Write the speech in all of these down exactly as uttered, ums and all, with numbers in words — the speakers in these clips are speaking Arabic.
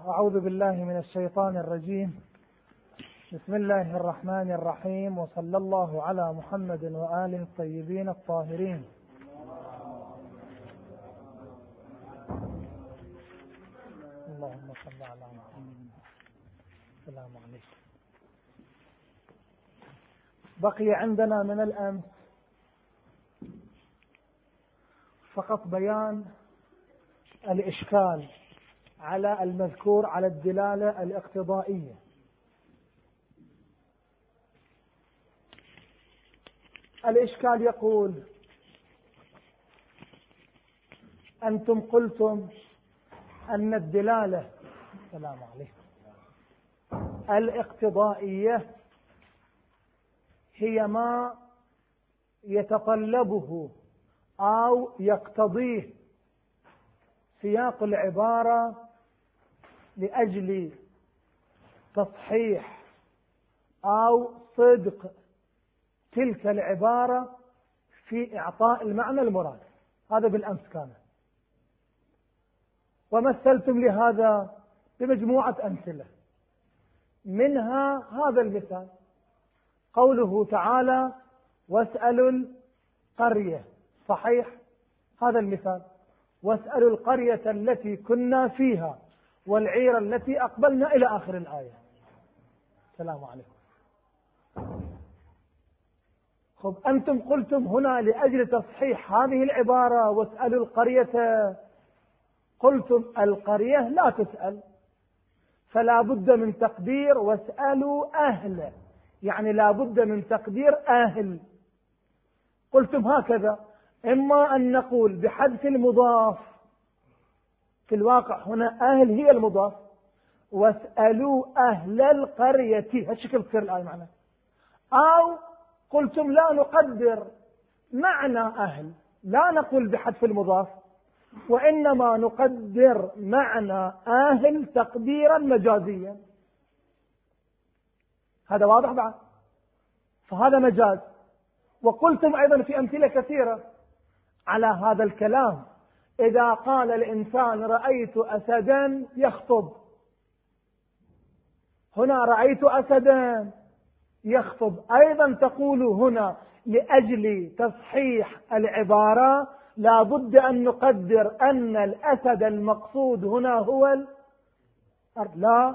أعوذ بالله من الشيطان الرجيم. بسم الله الرحمن الرحيم، وصلى الله على محمد وآله الطيبين الطاهرين. اللهم صل على محمد. السلام عليكم. بقي عندنا من الأمس فقط بيان الإشكال على المذكور على الدلالة الاقتضائية. الإشكال يقول: أنتم قلتم أن الدلالة السلام عليكم الاقتضائية هي ما يتطلبه أو يقتضيه سياق العبارة لأجل تصحيح أو صدق تلك العبارة في إعطاء المعنى المراد. هذا بالأمس كان، ومثلتم لهذا بمجموعة أمثلة، منها هذا المثال: قوله تعالى: واسألوا القرية. صحيح هذا المثال: واسألوا القرية التي كنا فيها والعير التي أقبلنا إلى آخر الآية. السلام عليكم. خب، أنتم قلتم هنا لأجل تصحيح هذه العبارة واسألوا القرية، قلتم القرية لا تسأل، فلا بد من تقدير واسألوا أهل، يعني لا بد من تقدير أهل. قلتم هكذا: إما أن نقول بحذف المضاف، في الواقع هنا أهل هي المضاف، واسألوا أهل القرية، هالشكل تصير الآية معنا. أو قلتم لا نقدر معنى أهل، لا نقول بحذف المضاف، وإنما نقدر معنى أهل تقديرا مجازيا. هذا واضح بعد؟ فهذا مجاز. وقلتم أيضا في أمثلة كثيرة على هذا الكلام: إذا قال الإنسان رأيت أسدا يخطب، هنا رأيت أسدا يخطب، أيضا تقول هنا لأجل تصحيح العبارة لا بد أن نقدر أن الأسد المقصود هنا هو ال... لا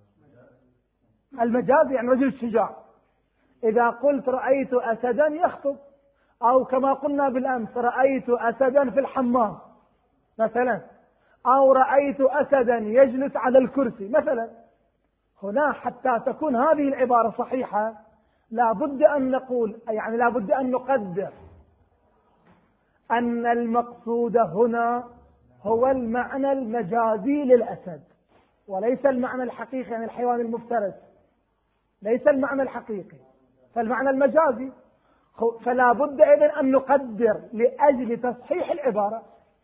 المجاز، يعني رجل الشجاع. إذا قلت رأيت أسدا يخطب، أو كما قلنا بالأمس رأيت أسدا في الحمام مثلا، أو رأيت أسدا يجلس على الكرسي مثلا، هنا حتى تكون هذه العبارة صحيحة لا بد أن نقول، يعني لا بد أن نقدر أن المقصود هنا هو المعنى المجازي للأسد، وليس المعنى الحقيقي، يعني الحيوان المفترس ليس المعنى الحقيقي، فالمعنى المجازي. فلا بد أيضا أن نقدر لأجل تصحيح العبارة.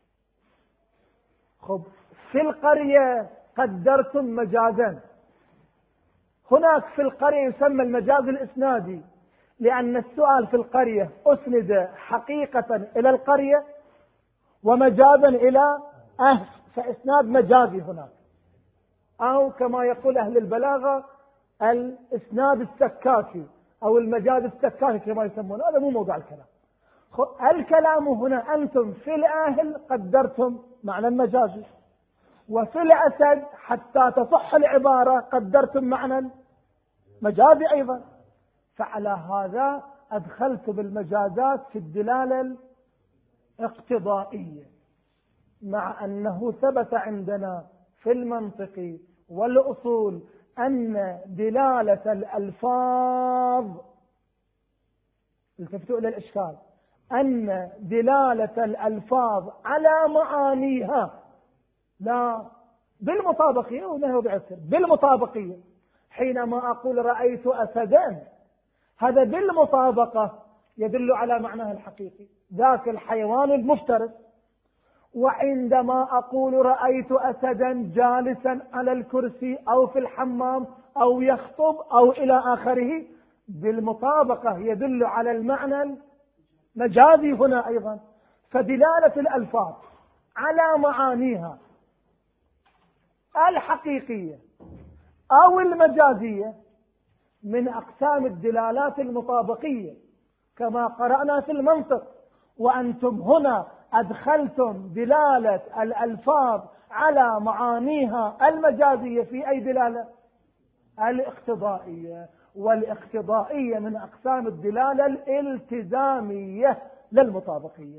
خب، في القرية قدرتم مجازا، هناك في القرية يسمى المجاز الإسنادي، لأن السؤال في القرية أسند حقيقة إلى القرية ومجازا إلى أهل، فإسناد مجازي هناك. أو كما يقول أهل البلاغة الإسناد السكاكي أو المجاز السكاكي كما يسمونه، هذا مو موضوع الكلام. الكلام هنا أنتم في الأهل قدرتم معنى المجازي، وفي الأسد حتى تصح العبارة قدرتم معنى مجازي أيضا. فعلى هذا أدخلت بالمجازات في الدلالة الاقتضائية، مع أنه ثبت عندنا في المنطق والأصول أن دلالة الألفاظ، التفتوا إلى الإشكال، أن دلالة الألفاظ على معانيها لا بالمطابقية، وما بعسر بالمطابقية. حينما أقول رأيت أسدا، هذا بالمطابقة يدل على معناه الحقيقي، ذاك الحيوان المفترس. وعندما أقول رأيت أسدا جالسا على الكرسي أو في الحمام أو يخطب أو إلى آخره، بالمطابقة يدل على المعنى المجازي هنا أيضا. فدلالة الألفاظ على معانيها الحقيقية أو المجازية من أقسام الدلالات المطابقية كما قرأنا في المنطق. وأنتم هنا أدخلتم دلالة الألفاظ على معانيها المجازية في أي دلالة؟ الاقتضائية. والاقتضائية من أقسام الدلالة الالتزامية للمطابقية.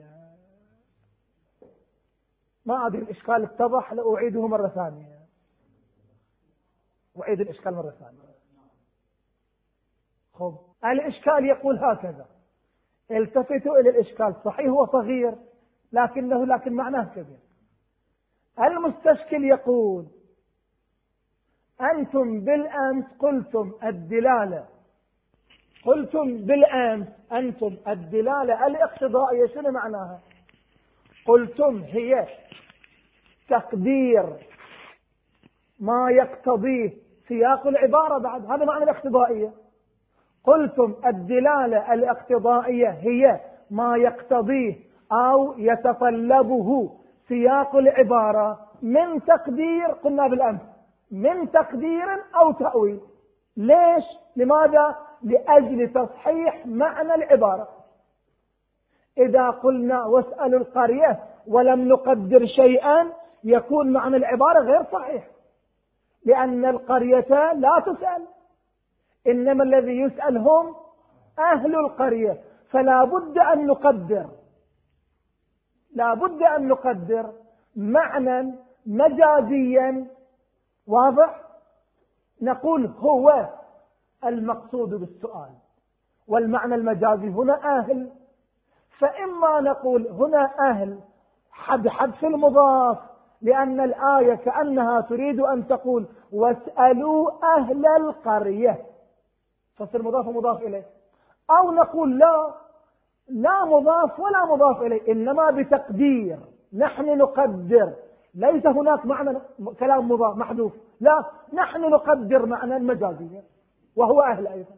ما أدري الإشكال اتضح، لأعيده مرة ثانية. أعيد الإشكال مرة ثانية. خب الإشكال يقول هكذا، التفتوا إلى الإشكال، صحيح هو صغير لكنه لكن معناه كبير. المستشكل يقول أنتم بالأمس قلتم الدلالة قلتم بالأمس أنتم الدلالة الاقتضائية شنو معناها؟ قلتم هي تقدير ما يقتضيه سياق العبارة. بعد هذا معنى الاقتضائية. قلتم الدلالة الاقتضائية هي ما يقتضيه أو يتطلبه سياق العبارة من تقدير، قلنا بالأمس من تقدير أو تأويل. ليش؟ لماذا؟ لأجل تصحيح معنى العبارة. إذا قلنا واسألوا القرية ولم نقدر شيئا يكون معنى العبارة غير صحيح، لأن القرية لا تسأل، إنما الذي يسأل هم أهل القرية. فلا بد أن نقدر لا بد أن نقدر معنى مجازيا واضح، نقول هو المقصود بالسؤال، والمعنى المجازي هنا أهل. فإما نقول هنا أهل حد حذف المضاف، لأن الآية كأنها تريد أن تقول واسألوا أهل القرية، فصل مضاف ومضاف إليه. أو نقول لا لا مضاف ولا مضاف إليه، إنما بتقدير، نحن نقدر، ليس هناك معنى كلام مضاف محذوف، لا، نحن نقدر معنى مجازيا وهو أهل أيضا.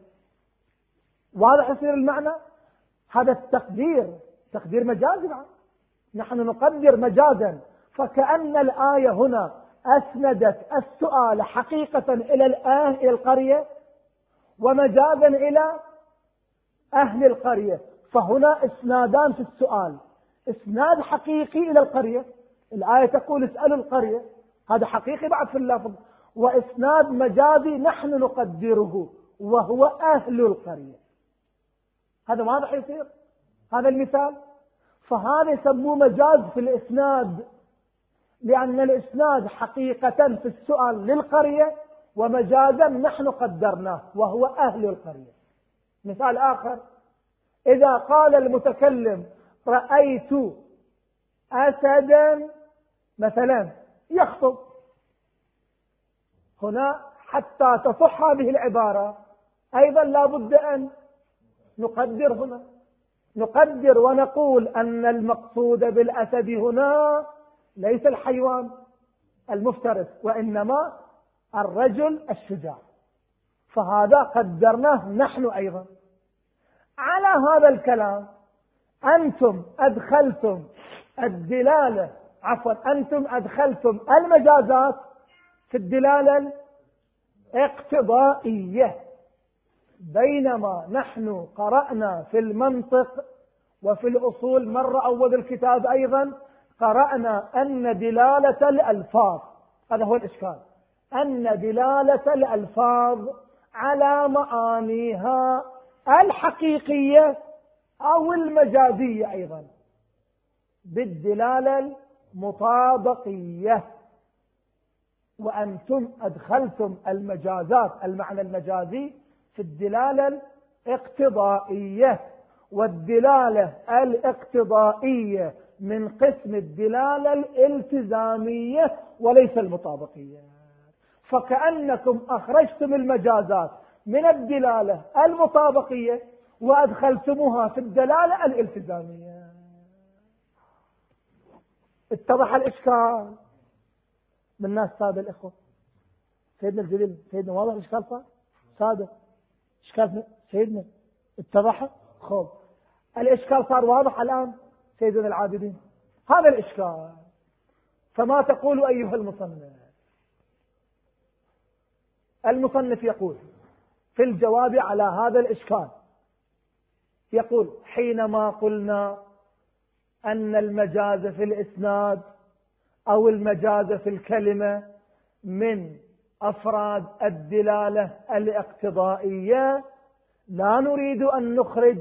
واضح يصير المعنى؟ هذا التقدير تقدير مجازي معه. نحن نقدر مجازا، فكأن الآية هنا أسندت السؤال حقيقة إلى الآن إلى القرية، ومجازا إلى أهل القرية. فهنا اسنادان في السؤال، اسناد حقيقي إلى القرية، الآية تقول اسألوا القرية، هذا حقيقي بعد في اللفظ، واسناد مجازي نحن نقدره وهو أهل القرية. هذا ما راح يصير، هذا المثال. فهذا يسموه مجاز في الإسناد، لأن الإسناد حقيقة في السؤال للقرية، ومجازا نحن قدرناه وهو أهل القرية. مثال آخر، إذا قال المتكلم رأيت أسدا مثلا يخطب، هنا حتى تصح هذه العبارة أيضا لا بد أن نقدر، هنا نقدر ونقول أن المقصود بالأسد هنا ليس الحيوان المفترس، وإنما الرجل الشجاع، فهذا قدرناه نحن أيضا. على هذا الكلام أنتم أدخلتم الدلالة عفوا أنتم أدخلتم المجازات في الدلالة الاقتضائية، بينما نحن قرأنا في المنطق وفي الأصول مرة أول الكتاب أيضا قرأنا أن دلالة الألفاظ، هذا هو الإشكال، أن دلالة الألفاظ على معانيها الحقيقية أو المجازية أيضا بالدلالة المطابقية، وأنتم أدخلتم المجازات المعنى المجازي في الدلالة الاقتضائية، والدلالة الاقتضائية من قسم الدلالة الالتزامية وليس المطابقية. فكأنكم أخرجتم المجازات من الدلالة المطابقية وأدخلتموها في الدلالة الالتزامية. اتضح الإشكال من الناس سادة الإخوة؟ سيدنا الجليل، سيدنا واضح الإشكال صار؟ سادة إشكال سيدنا اتضح؟ خب الإشكال صار واضح الآن سيدنا العابدين، هذا الإشكال. فما تقول أيها المصنف؟ المصنف يقول في الجواب على هذا الإشكال، يقول حينما قلنا أن المجاز في الإسناد أو المجاز في الكلمة من أفراد الدلالة الاقتضائية، لا نريد أن نخرج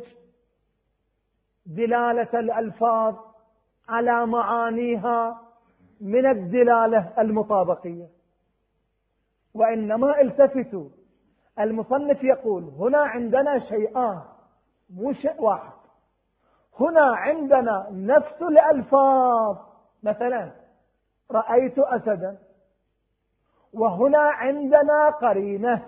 دلالة الألفاظ على معانيها من الدلالة المطابقية، وإنما التفتوا. المصنف يقول هنا عندنا شيئان مو شيء واحد، هنا عندنا نفس الألفاظ، مثلا رأيت أسدا، وهنا عندنا قرينة.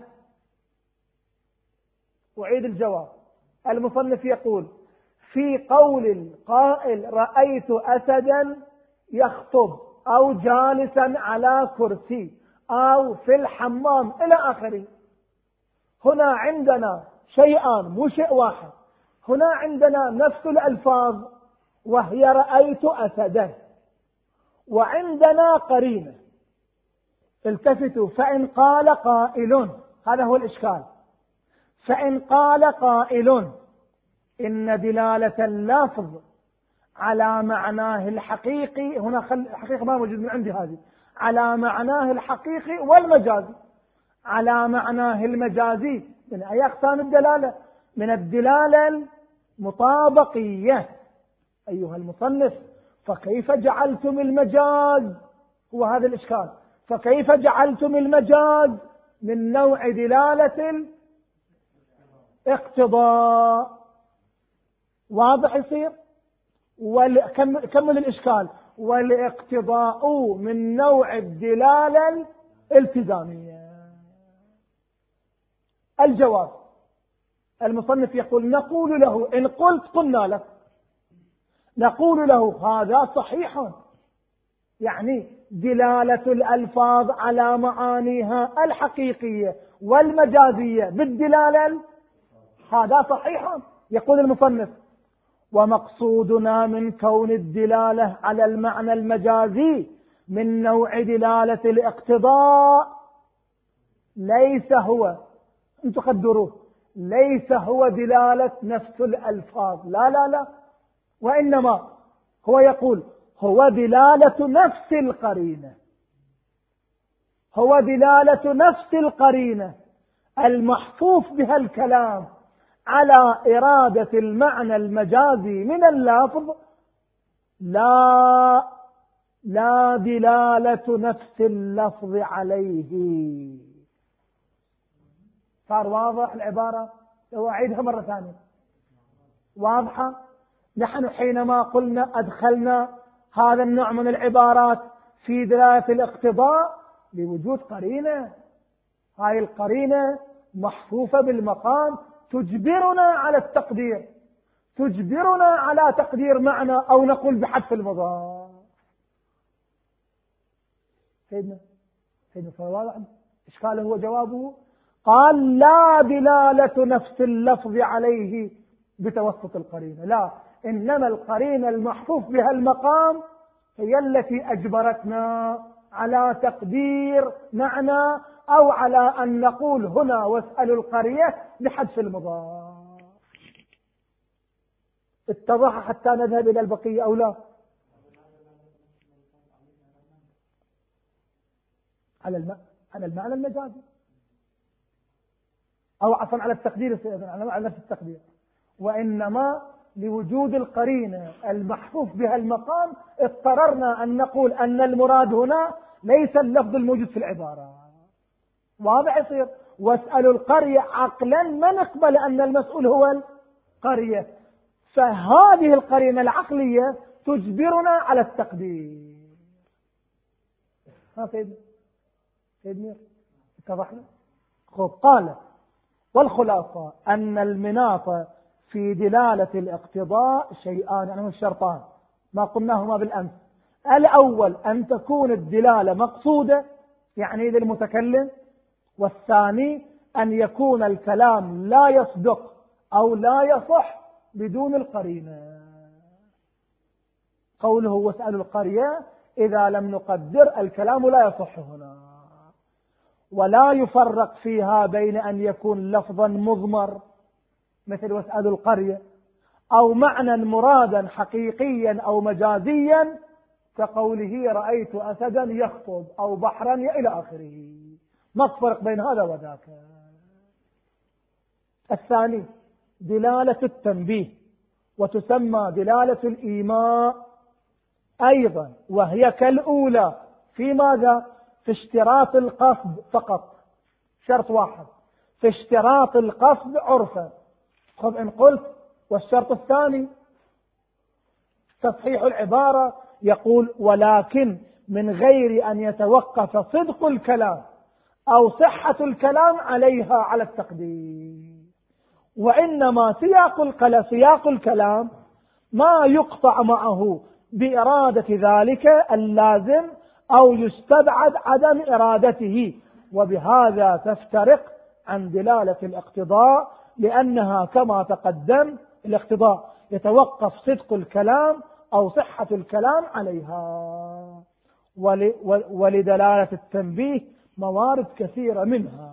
أعيد الجواب. المصنف يقول في قول القائل رأيت أسدا يخطب أو جالسا على كرسي أو في الحمام إلى آخره، هنا عندنا شيئان مو شيء واحد، هنا عندنا نفس الألفاظ وهي رأيت أسدا، وعندنا قرينة. التفتوا. فإن قال قائل، هذا هو الإشكال، فإن قال قائل إن دلالة اللفظ على معناه الحقيقي، هنا خل الحقيقة ما موجود من عندي، هذه على معناه الحقيقي والمجازي، على معناه المجازي من أي أقسام الدلالة؟ من الدلالة المطابقية. أيها المصنف فكيف جعلتم المجاز، هو هذا الإشكال، فكيف جعلتم المجاز من نوع دلالة الاقتضاء؟ واضح يصير؟ وكمل الإشكال. والاقتضاء من نوع الدلالة الالتزامية. الجواب. المصنف يقول نقول له إن قلت قلنا لك، نقول له هذا صحيح، يعني دلالة الألفاظ على معانيها الحقيقية والمجازية بالدلالة، هذا صحيح. يقول المصنف ومقصودنا من كون الدلالة على المعنى المجازي من نوع دلالة الاقتضاء ليس هو، انتم قدروه، ليس هو دلالة نفس الألفاظ، لا لا لا، وإنما هو يقول هو دلالة نفس القرينة، هو دلالة نفس القرينة المحفوف بها الكلام على إرادة المعنى المجازي من اللفظ، لا لا دلالة نفس اللفظ عليه. صار واضح العبارة؟ لو أعيدها مرة ثانية واضحة. نحن حينما قلنا أدخلنا هذا النوع من العبارات في دلالة الاقتضاء لوجود قرينة، هاي القرينة محفوفة بالمقام تجبرنا على التقدير، تجبرنا على تقدير معنى أو نقول بحذف المضاف. سيدنا سيدنا صلى الله عليه وسلم إشكاله هو جوابه، قال لا دلالة نفس اللفظ عليه بتوسط القرينة، لا، إنما القرينة المحفوف بها المقام هي التي أجبرتنا على تقدير معنى أو على أن نقول هنا واسألوا القرية بحذف المضاف. اتضح حتى نذهب إلى البقية أو لا؟ على الم... على المعنى المجازي، أو عفوا على التقدير، على نفس التقدير، وإنما لوجود القرينة المحفوف بها المقام اضطررنا أن نقول أن المراد هنا ليس اللفظ الموجود في العبارة. واضح يصير؟ واسألوا القرية عقلا ما نقبل أن المسؤول هو القرية، فهذه القرينة العقلية تجبرنا على التقدير. ها سيدنا سيدنا اتضحنا؟ خب قال والخلاصة أن المناط في دلالة الاقتضاء شيئان، يعني الشرطان ما قلناهما بالأمس. الأول أن تكون الدلالة مقصودة يعني للمتكلم، والثاني أن يكون الكلام لا يصدق أو لا يصح بدون القرينة. قوله واسألوا القرية إذا لم نقدر الكلام لا يصح هنا. ولا يفرق فيها بين أن يكون لفظا مضمر مثل واسألوا القرية، أو معنى مرادا حقيقيا أو مجازيا كقوله رأيت أسدا يخطب أو بحرا إلى آخره، ما تفرق بين هذا وذاك. الثاني دلالة التنبيه، وتسمى دلالة الإيماء أيضا، وهي كالأولى في ماذا؟ في اشتراط القصد فقط، شرط واحد في اشتراط القصد عرفا. خذ إن قلت والشرط الثاني تصحيح العبارة، يقول ولكن من غير أن يتوقف صدق الكلام أو صحة الكلام عليها على التقدير، وإنما سياق الكلام سياق الكلام ما يقطع معه بإرادة ذلك اللازم أو يستبعد عدم إرادته، وبهذا تفترق عن دلالة الاقتضاء، لأنها كما تقدم الاقتضاء يتوقف صدق الكلام أو صحة الكلام عليها، ولدلالة التنبيه موارد كثيرة منها.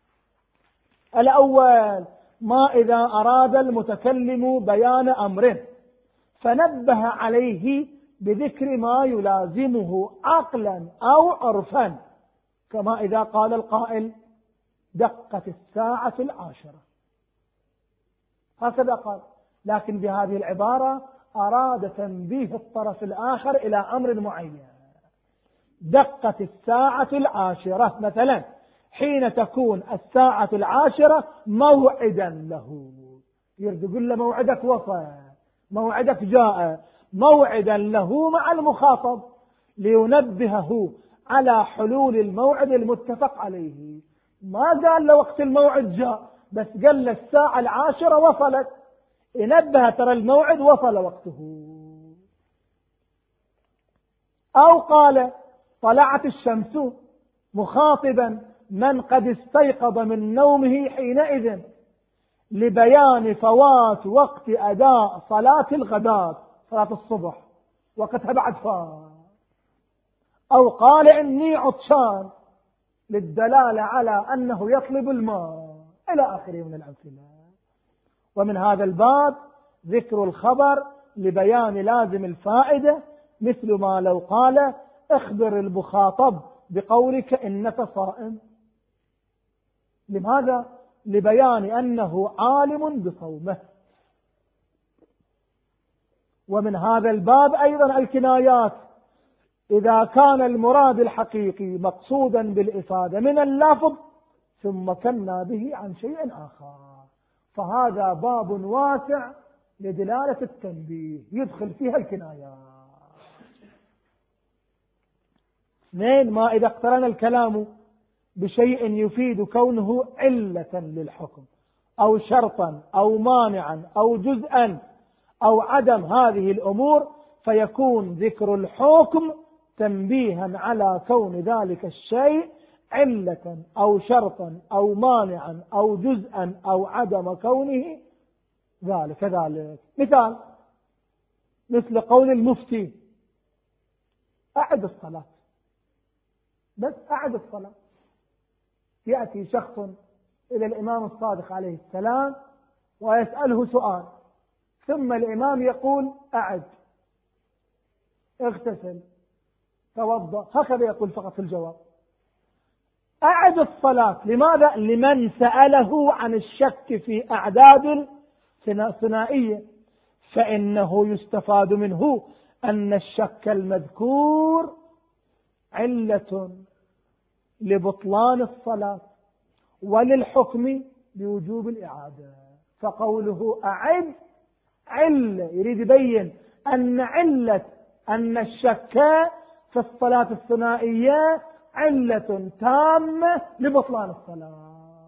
الأول ما إذا أراد المتكلم بيان أمره فنبه عليه بذكر ما يلازمه عقلا أو عرفا، كما إذا قال القائل دقت الساعة العاشرة، هكذا قال، لكن بهذه العبارة أراد تنبيه الطرف الآخر إلى أمر معين. دقت الساعة العاشرة مثلا حين تكون الساعة العاشرة موعدا له، يريد يقول له موعدك وصل، موعدك جاء، موعدا له مع المخاطب لينبهه على حلول الموعد المتفق عليه. ما قال له وقت الموعد جاء، بس قال له الساعة العاشرة وصلت، ينبه ترى الموعد وصل وقته. أو قال طلعت الشمس مخاطبا من قد استيقظ من نومه حينئذ لبيان فوات وقت أداء صلاة الغداة، صلاة الصبح وقتها بعد فات. أو قال إني عطشان للدلالة على أنه يطلب الماء إلى آخره من الأمثلة. ومن هذا الباب ذكر الخبر لبيان لازم الفائدة، مثل ما لو قال اخبر المخاطب بقولك إنك صائم. لماذا؟ لبيان أنه عالم بصومه. ومن هذا الباب أيضا الكنايات، إذا كان المراد الحقيقي مقصودا بالإفادة من اللفظ ثم كنا به عن شيء آخر، فهذا باب واسع لدلالة التنبيه يدخل فيها الكنايات. اثنين، ما إذا اقترن الكلام بشيء يفيد كونه علة للحكم أو شرطا أو مانعا أو جزءا أو عدم هذه الأمور، فيكون ذكر الحكم تنبيها على كون ذلك الشيء علة أو شرطا أو مانعا أو جزءا أو عدم كونه ذلك كذلك. مثال مثل قول المفتي أعد الصلاة، بس أعد الصلاة. يأتي شخص إلى الإمام الصادق عليه السلام ويسأله سؤال، ثم الإمام يقول أعد، اغتسل، توضأ، هكذا يقول فقط في الجواب. أعد الصلاة، لماذا؟ لمن سأله عن الشك في أعداد ثنائية، فإنه يستفاد منه أن الشك المذكور علة لبطلان الصلاة وللحكم بوجوب الإعادة. فقوله أعد علة، يريد يبين أن علة أن الشك في الصلاة الثنائية علة تامة لبطلان الصلاة.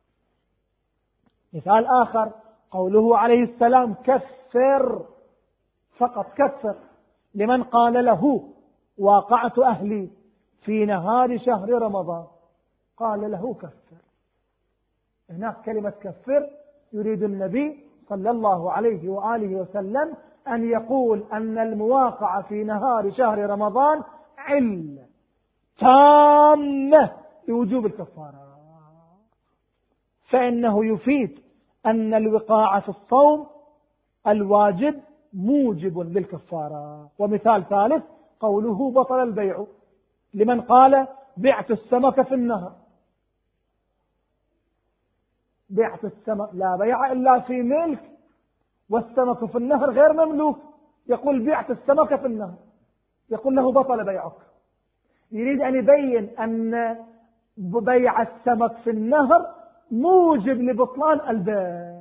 مثال آخر قوله عليه السلام كفر، فقط كفر، لمن قال له واقعت أهلي في نهار شهر رمضان، قال له كفر. هناك كلمة كفر يريد النبي صلى الله عليه وآله وسلم أن يقول أن المواقعة في نهار شهر رمضان علة تامة لوجوب الكفارة، فإنه يفيد أن الوقاع في الصوم الواجب موجب للكفارة. ومثال ثالث قوله بطل البيع لمن قال بعت السمك في النهر. بعت السمك لا بيع إلا في ملك، والسمك في النهر غير مملوك، يقول بعت السمك في النهر، يقول له بطل بيعك. يريد أن يبين أن بيع السمك في النهر موجب لبطلان البيع،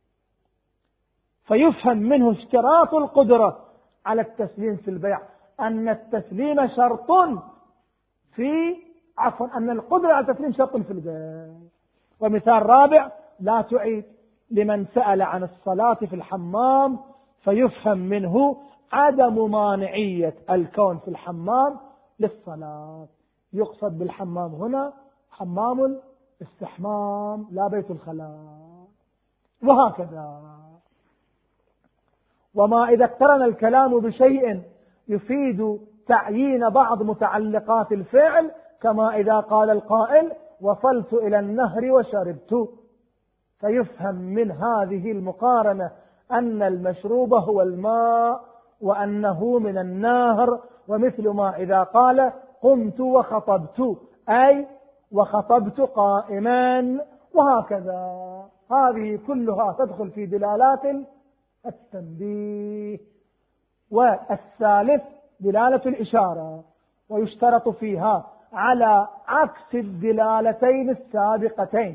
فيفهم منه اشتراط القدرة على التسليم في البيع، أن التسليم شرط في عفوا أن القدرة على التسليم شرط في البيع. ومثال رابع لا تعيد لمن سأل عن الصلاة في الحمام، فيفهم منه عدم مانعية الكون في الحمام للصلاة. يقصد بالحمام هنا حمام الاستحمام لا بيت الخلاء، وهكذا. وما إذا اقترن الكلام بشيء يفيد تعيين بعض متعلقات الفعل، كما إذا قال القائل وصلت إلى النهر وشربت، فيفهم من هذه المقارنة أن المشروب هو الماء وأنه من النهر. ومثل ما إذا قال قمت وخطبت، أي وخطبت قائما، وهكذا. هذه كلها تدخل في دلالات التنبيه. والثالث دلالة الإشارة، ويشترط فيها على عكس الدلالتين السابقتين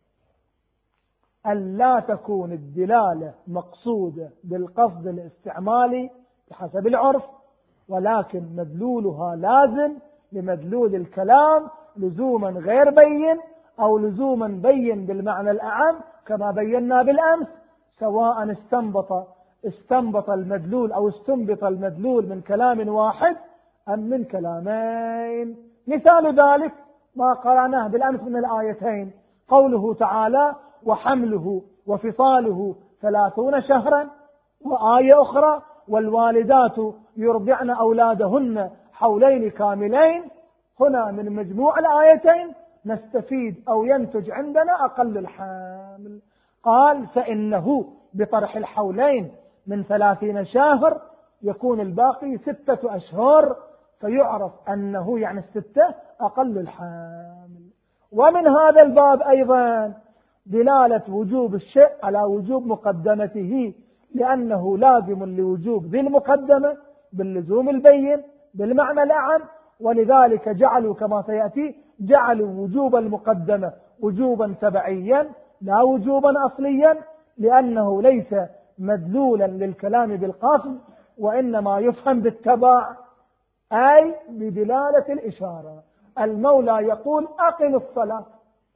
أن لا تكون الدلالة مقصودة بالقصد الاستعمالي بحسب العرف، ولكن مدلولها لازم لمدلول الكلام لزوما غير بين أو لزوما بين بالمعنى الأعم، كما بينا بالأمس، سواء استنبط استنبط المدلول أو استنبط المدلول من كلام واحد أم من كلامين. مثال ذلك ما قرأناه بالأمس من الآيتين، قوله تعالى وحمله وفصاله ثلاثون شهرا، وآية أخرى والوالدات يرضعن أولادهن حولين كاملين. هنا من مجموع الآيتين نستفيد أو ينتج عندنا أقل الحمل. قال فإنه بطرح الحولين من ثلاثين شهر يكون الباقي ستة أشهر، فيعرف أنه يعني الستة أقل الحامل. ومن هذا الباب أيضا دلالة وجوب الشيء على وجوب مقدمته، لأنه لازم لوجوب ذي المقدمة باللزوم البين بالمعنى الأعم، ولذلك جعلوا كما سيأتي جعلوا وجوب المقدمة وجوبا تبعيا لا وجوبا أصليا، لأنه ليس مدلولا للكلام بالقصد، وإنما يفهم بالتبع، أي بدلالة الإشارة. المولى يقول أقم الصلاة،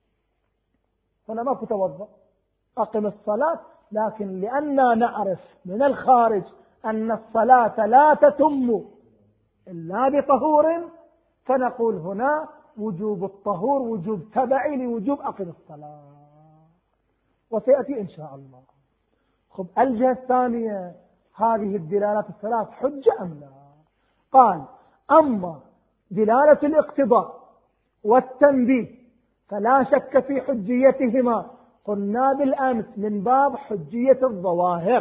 هنا ما تتوضأ، أقم الصلاة، لكن لأننا نعرف من الخارج أن الصلاة لا تتم إلا بطهور، فنقول هنا وجوب الطهور وجوب تبعي لوجوب أقم الصلاة، وسيأتي إن شاء الله. خب الجهة الثانية، هذه الدلالات الثلاث حجة أم لا؟ قال أما دلالة الاقتضاء والتنبيه فلا شك في حجيتهما، قلنا بالأمس من باب حجية الظواهر،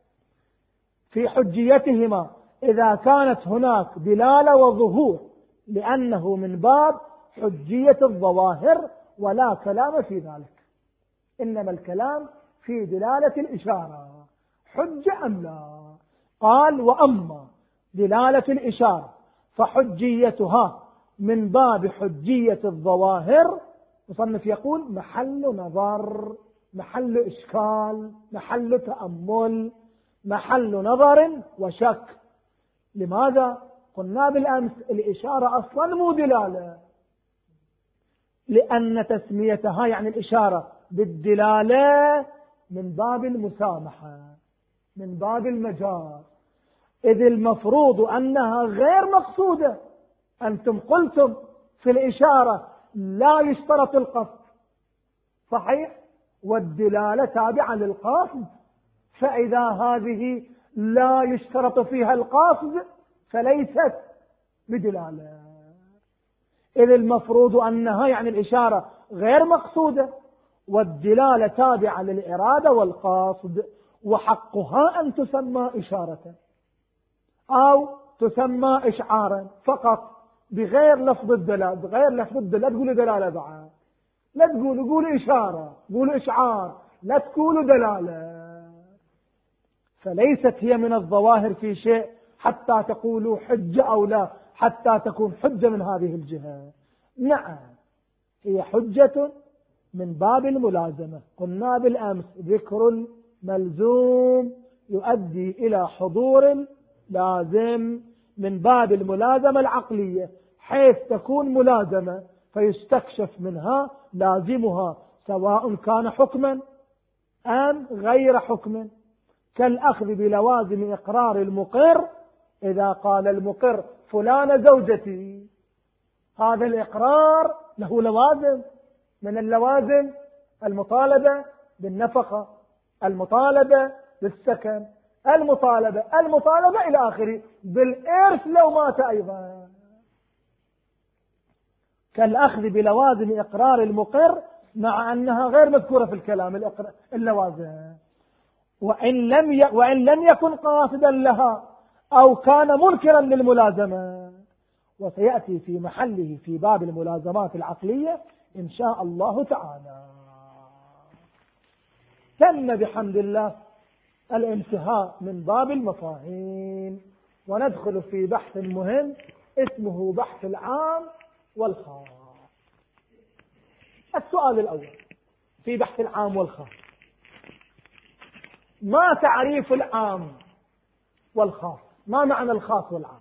في حجيتهما إذا كانت هناك دلالة وظهور، لأنه من باب حجية الظواهر ولا كلام في ذلك، إنما الكلام في دلالة الإشارة حجة أم لا. قال وأما دلالة الإشارة فحجيتها من باب حجية الظواهر، مصنف يقول محل نظر، محل إشكال، محل تأمل، محل نظر وشك. لماذا؟ قلنا بالأمس الإشارة أصلا مو دلالة، لأن تسميتها يعني الإشارة بالدلالة من باب المسامحة، من باب المجاز، إذ المفروض أنها غير مقصودة. أنتم قلتم في الإشارة لا يشترط القصد، صحيح، والدلالة تابعة للقصد، فإذا هذه لا يشترط فيها القصد فليست بدلالة. إذ المفروض أنها يعني الإشارة غير مقصودة، والدلالة تابعة للإرادة والقصد، وحقها أن تسمى إشارة أو تسمى إشعارا فقط بغير لفظ الدلالة. بغير لفظ الدلالة لا تقولوا دلالة بعد، لا تقولوا قولوا إشارة، قولوا إشعار، لا تقولوا دلالة. فليست هي من الظواهر في شيء حتى تقولوا حجة أو لا، حتى تكون حجة من هذه الجهة. نعم هي حجة من باب الملازمة. قلنا بالأمس ذكر الملزوم يؤدي إلى حضور لازم من باب الملازمة العقلية، حيث تكون ملازمة فيستكشف منها لازمها سواء كان حكما أم غير حكم، كالأخذ بلوازم إقرار المقر. إذا قال المقر فلان زوجتي، هذا الإقرار له لوازم، من اللوازم المطالبة بالنفقة، المطالبة بالسكن، المطالبة المطالبة إلى آخره، بالإرث لو مات أيضا. كالأخذ بلوازم إقرار المقر مع أنها غير مذكورة في الكلام اللوازم، وإن لم ي... وإن لم يكن قاصدا لها أو كان منكرا للملازمة. وسيأتي في محله في باب الملازمات العقلية إن شاء الله تعالى. تم بحمد الله الانتهاء من باب المفاهيم، وندخل في بحث مهم اسمه بحث العام والخاص. السؤال الأول في بحث العام والخاص: ما تعريف العام والخاص؟ ما معنى الخاص والعام؟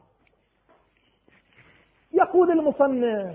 يقول المصنف: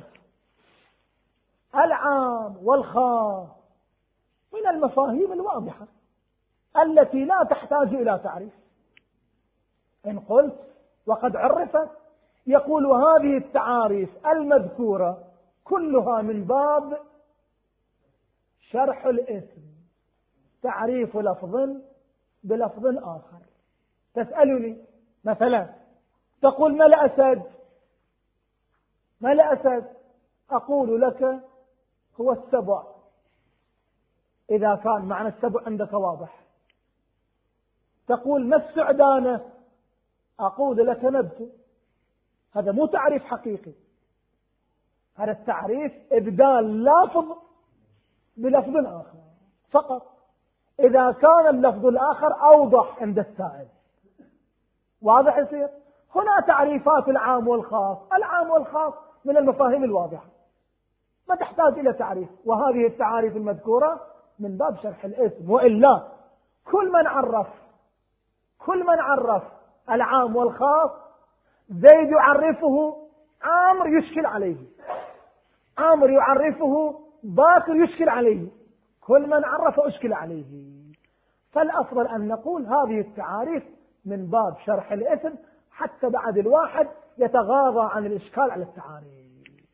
العام والخاص من المفاهيم الواضحة التي لا تحتاج إلى تعريف. إن قلت وقد عرفت، يقول: هذه التعاريف المذكورة كلها من باب شرح الاسم، تعريف لفظ بلفظ آخر. تسألني مثلا تقول: ما الأسد؟ ما الأسد؟ أقول لك: هو السبع، إذا كان معنى السبع عندك واضح. تقول: ما السعدانة؟ أقول لك: نبت. هذا مو تعريف حقيقي، هذا التعريف إبدال لفظ بلفظ آخر فقط، إذا كان اللفظ الآخر أوضح عند السائل. واضح يصير؟ هنا تعريفات العام والخاص. العام والخاص من المفاهيم الواضحة، ما تحتاج إلى تعريف، وهذه التعاريف المذكورة من باب شرح الاسم. وإلا كل من عرف كل من عرف العام والخاص، زيد يعرفه عامر يشكل عليه، عامر يعرفه باكر يشكل عليه، كل من عرف أشكل عليه. فالأفضل أن نقول هذه التعاريف من باب شرح الاسم، حتى بعد الواحد يتغاضى عن الإشكال على التعاريف.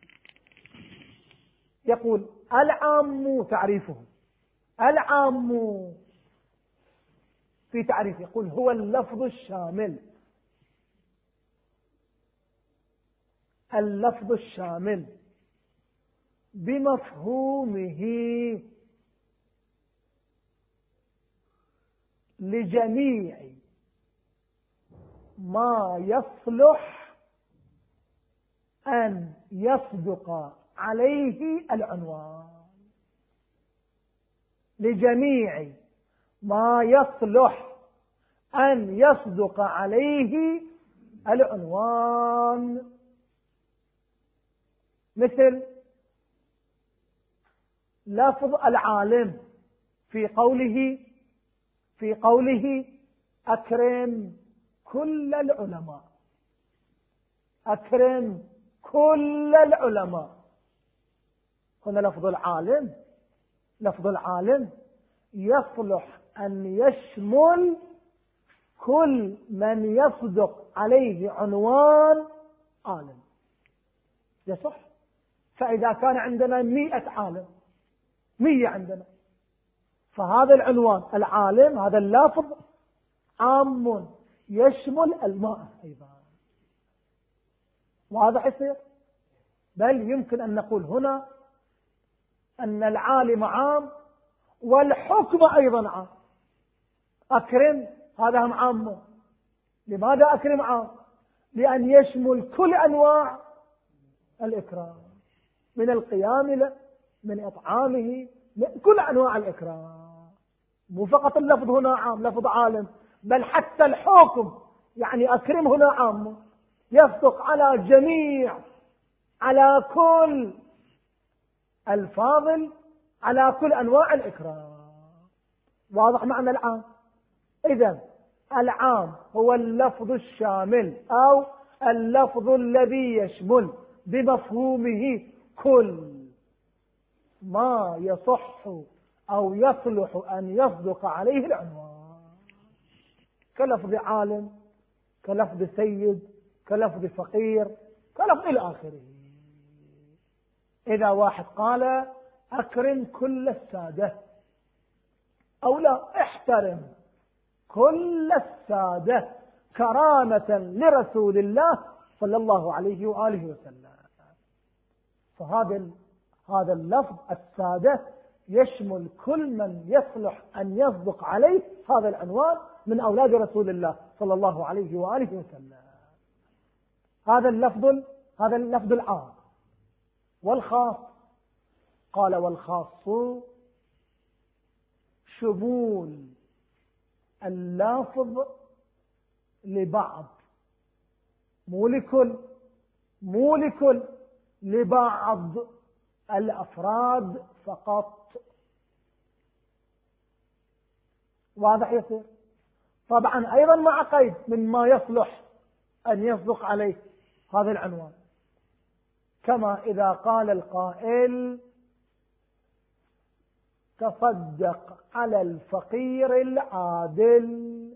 يقول: العام تعريفه. العام في تعريف يقول: هو اللفظ الشامل، اللفظ الشامل بمفهومه لجميع ما يصلح أن يصدق عليه العنوان، لجميع ما يصلح أن يصدق عليه العنوان. مثل لفظ العالم في قوله في قوله أكرم كل العلماء، أكرم كل العلماء. هنا لفظ العالم لفظ العالم يصلح أن يشمل كل من يصدق عليه عنوان عالم، يصح. فإذا كان عندنا مئة عالم، مية عندنا، فهذا العنوان العالم هذا اللفظ عام يشمل الماء أيضا. واضح يصير؟ بل يمكن أن نقول هنا أن العالم عام والحكم أيضا عام. أكرم هذا هم عام. لماذا أكرم عام؟ لأن يشمل كل أنواع الإكرام، من القيام له، من إطعامه، من كل أنواع الإكرام. مو فقط اللفظ هنا عام، لفظ عالم، بل حتى الحكم يعني أكرم هنا عام، يصدق على جميع، على كل الفاضل، على كل أنواع الإكرام. واضح معنى العام؟ إذن العام هو اللفظ الشامل أو اللفظ الذي يشمل بمفهومه كل ما يصح أو يصلح أن يصدق عليه العنوان، كلفظ عالم، كلفظ سيد، كلفظ فقير، كلفظ إلى آخره. إذا واحد قال أكرم كل السادة، أو لا، احترم كل السادة كرامة لرسول الله صلى الله عليه وآله وسلم، فهذا هذا اللفظ السادة يشمل كل من يصلح أن يصدق عليه هذا العنوان من أولاد رسول الله صلى الله عليه وآله وسلم. هذا اللفظ هذا اللفظ العام. والخاص قال والخاص شمول اللافظ لبعض، مو لكل، مو لكل، لبعض الأفراد فقط. واضح يصير؟ طبعا أيضا مع قيد مما يصلح أن يصدق عليه هذا العنوان، كما إذا قال القائل تصدق على الفقير العادل،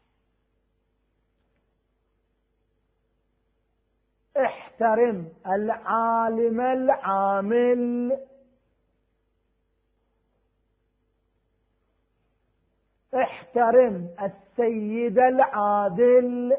احترم العالم العامل، احترم السيد العادل.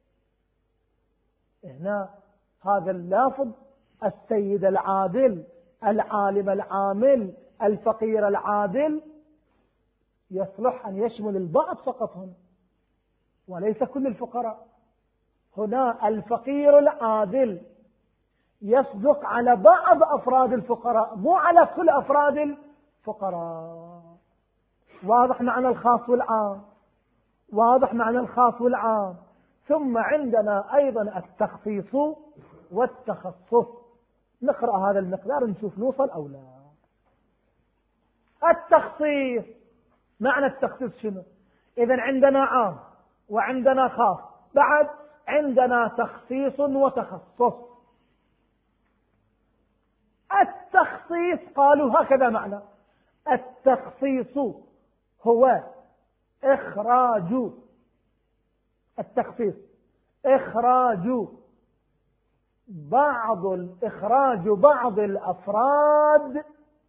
هنا هذا اللفظ السيد العادل، العالم العامل، الفقير العادل يصلح أن يشمل البعض فقط هنا وليس كل الفقراء. هنا الفقير العادل يصدق على بعض أفراد الفقراء، مو على كل أفراد الفقراء. واضح معنى الخاص والعام؟ واضح معنى الخاص والعام. ثم عندنا أيضا التخصيص والتخصص. نقرأ هذا المقدار نشوف نوصل أو لا. التخصيص، معنى التخصيص شنو؟ إذن عندنا عام وعندنا خاص، بعد عندنا تخصيص وتخصص. التخصيص قالوا هكذا معنى التخصيص هو إخراج التخصيص إخراج بعض إخراج بعض الأفراد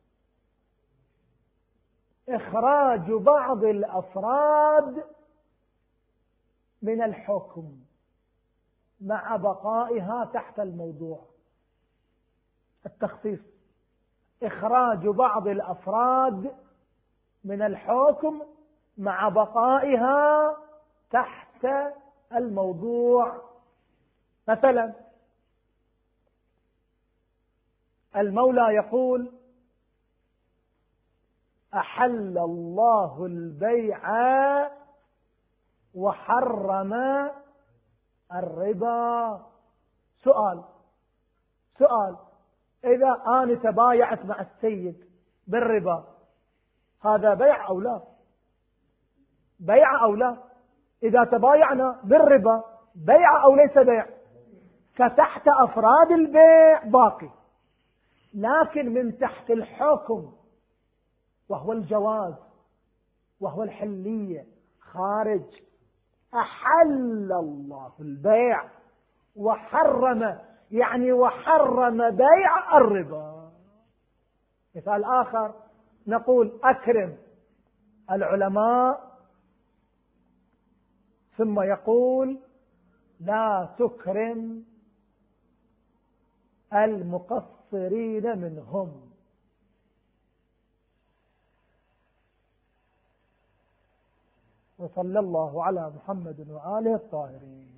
إخراج بعض الأفراد من الحكم مع بقائها تحت الموضوع. التخصيص إخراج بعض الأفراد من الحكم مع بقائها تحت الموضوع. مثلا المولى يقول أحل الله البيع وحرم الربا. سؤال سؤال إذا أنا تبايعت مع السيد بالربا هذا بيع أو لا؟ بيع أو لا؟ إذا تبايعنا بالربا بيع أو ليس بيع؟ فتحت أفراد البيع باقي، لكن من تحت الحكم وهو الجواز وهو الحلية خارج. أحل الله البيع وحرم، يعني وحرم بيع الربا. مثال آخر نقول أكرم العلماء، ثم يقول لا تكرم المقصرين منهم. وصلى الله على محمد وآله الطاهرين.